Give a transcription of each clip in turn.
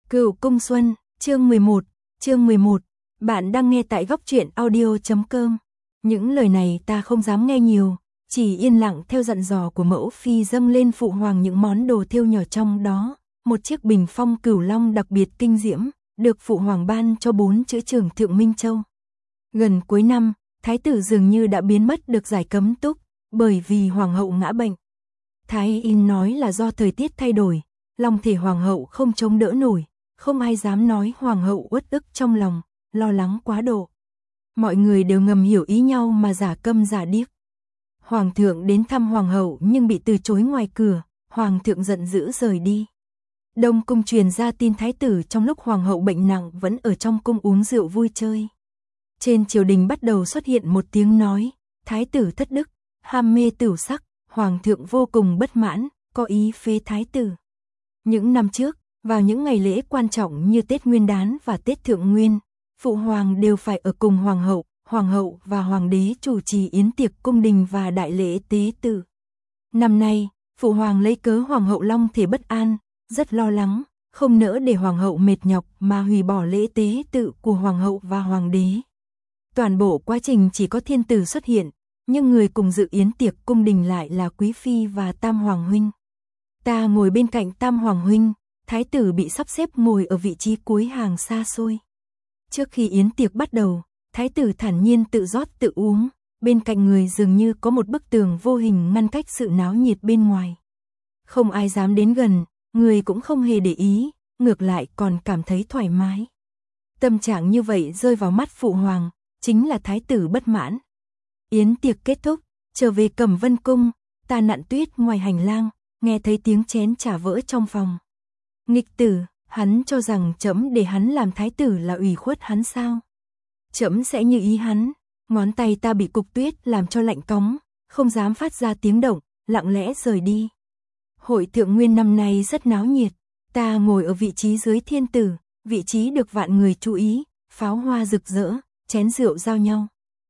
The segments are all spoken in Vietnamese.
Cửu Cung Xuân, chương 11, chương 11. Bạn đang nghe tại góc truyện audio.com. Những lời này ta không dám nghe nhiều, chỉ yên lặng theo dặn dò của mẫu phi dâng lên phụ hoàng những món đồ thêu nhỏ, trong đó một chiếc bình phong cửu long đặc biệt kinh diễm, được phụ hoàng ban cho 4 chữ trưởng Thượng Minh Châu. Gần cuối năm, thái tử dường như đã biến mất được giải cấm túc, bởi vì hoàng hậu ngã bệnh. Thái y nói là do thời tiết thay đổi, long thể hoàng hậu không chống đỡ nổi, không ai dám nói hoàng hậu uất ức trong lòng, lo lắng quá độ. Mọi người đều ngầm hiểu ý nhau mà giả câm giả điếc. Hoàng thượng đến thăm hoàng hậu nhưng bị từ chối ngoài cửa, hoàng thượng giận dữ rời đi. Đông cung truyền ra tin thái tử trong lúc hoàng hậu bệnh nặng vẫn ở trong cung uống rượu vui chơi. Trên triều đình bắt đầu xuất hiện một tiếng nói, thái tử thất đức, ham mê tửu sắc, hoàng thượng vô cùng bất mãn, có ý phế thái tử. Những năm trước, vào những ngày lễ quan trọng như Tết Nguyên Đán và Tết Thượng Nguyên, phụ hoàng đều phải ở cùng hoàng hậu và hoàng đế chủ trì yến tiệc cung đình và đại lễ tế tự. Năm nay, phụ hoàng lấy cớ hoàng hậu long thể bất an, rất lo lắng, không nỡ để hoàng hậu mệt nhọc mà hủy bỏ lễ tế tự của hoàng hậu và hoàng đế. Toàn bộ quá trình chỉ có thiên tử xuất hiện, nhưng người cùng dự yến tiệc cung đình lại là quý phi và tam hoàng huynh. Ta ngồi bên cạnh tam hoàng huynh, thái tử bị sắp xếp ngồi ở vị trí cuối hàng xa xôi. Trước khi yến tiệc bắt đầu, thái tử thản nhiên tự rót tự uống, bên cạnh người dường như có một bức tường vô hình ngăn cách sự náo nhiệt bên ngoài. Không ai dám đến gần, người cũng không hề để ý, ngược lại còn cảm thấy thoải mái. Tâm trạng như vậy rơi vào mắt phụ hoàng, chính là thái tử bất mãn. Yến tiệc kết thúc, trở về Cẩm Vân cung, ta nặn tuyết ngoài hành lang, nghe thấy tiếng chén trà vỡ trong phòng. Nghịch tử, hắn cho rằng trẫm để hắn làm thái tử là ủy khuất hắn sao? Trẫm sẽ như ý hắn. Ngón tay ta bị cục tuyết làm cho lạnh cóng, không dám phát ra tiếng động, lặng lẽ rời đi. Hội Thượng Nguyên năm nay rất náo nhiệt, ta ngồi ở vị trí dưới thiên tử, vị trí được vạn người chú ý, pháo hoa rực rỡ, chén rượu giao nhau.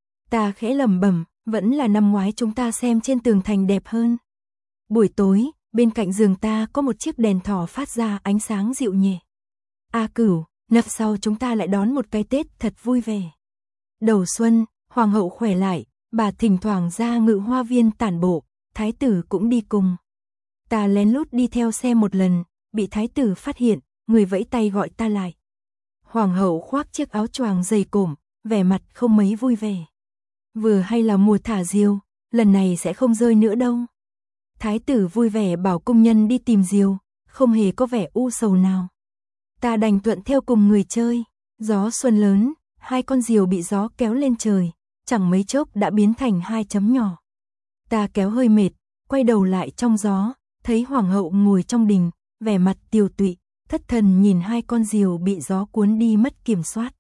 Ta khẽ lẩm bẩm, vẫn là năm ngoái chúng ta xem trên tường thành đẹp hơn. Buổi tối, bên cạnh giường ta có một chiếc đèn thỏ phát ra ánh sáng dịu nhẹ. Cửu, năm sau chúng ta lại đón một cái Tết thật vui vẻ. Đầu xuân, hoàng hậu khỏe lại, bà thỉnh thoảng ra Ngự Hoa Viên tản bộ, thái tử cũng đi cùng. Ta lén lút đi theo xe một lần, bị thái tử phát hiện, người vẫy tay gọi ta lại. Hoàng hậu khoác chiếc áo choàng dày cộm, vẻ mặt không mấy vui vẻ. Vừa hay là mùa thả diều, lần này sẽ không rơi nữa đâu. Thái tử vui vẻ bảo cung nhân đi tìm diều, không hề có vẻ u sầu nào. Ta đành thuận theo cùng người chơi. Gió xuân lớn, 2 con diều bị gió kéo lên trời, chẳng mấy chốc đã biến thành 2 chấm nhỏ. Ta kéo hơi mệt, quay đầu lại trong gió, thấy hoàng hậu ngồi trong đình, vẻ mặt tiều tụy, thất thần nhìn 2 con diều bị gió cuốn đi mất kiểm soát.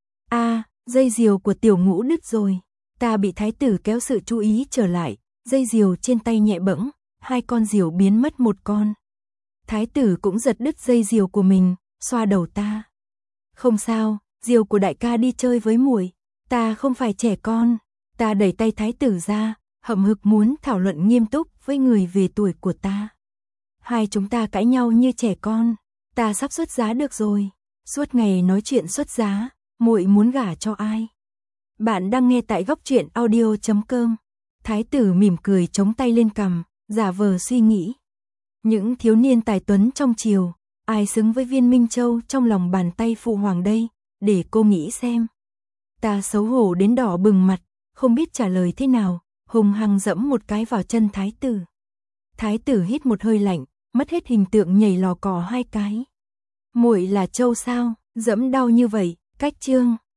Dây diều của tiểu ngũ đứt rồi. Ta bị thái tử kéo sự chú ý trở lại, dây diều trên tay nhẹ bẫng, 2 con diều biến mất một con. Thái tử cũng giật đứt dây diều của mình, xoa đầu ta. Không sao, diều của đại ca đi chơi với muội, ta không phải trẻ con. Ta đẩy tay thái tử ra, hậm hực muốn thảo luận nghiêm túc với người về tuổi của ta. Hai chúng ta cãi nhau như trẻ con, ta sắp xuất giá được rồi. Suốt ngày nói chuyện xuất giá, muội muốn gả cho ai? Bạn đang nghe tại góc truyện audio.com. Thái tử mỉm cười chống tay lên cằm, giả vờ suy nghĩ. Những thiếu niên tài tuấn trong triều, ai xứng với Viên Minh Châu trong lòng bàn tay phụ hoàng đây, để cô nghĩ xem. Ta xấu hổ đến đỏ bừng mặt, không biết trả lời thế nào, hùng hăng dẫm một cái vào chân thái tử. Thái tử hít một hơi lạnh, mất hết hình tượng nhảy lò cò 2 cái. Muội là trâu sao, dẫm đau như vậy, cách chương.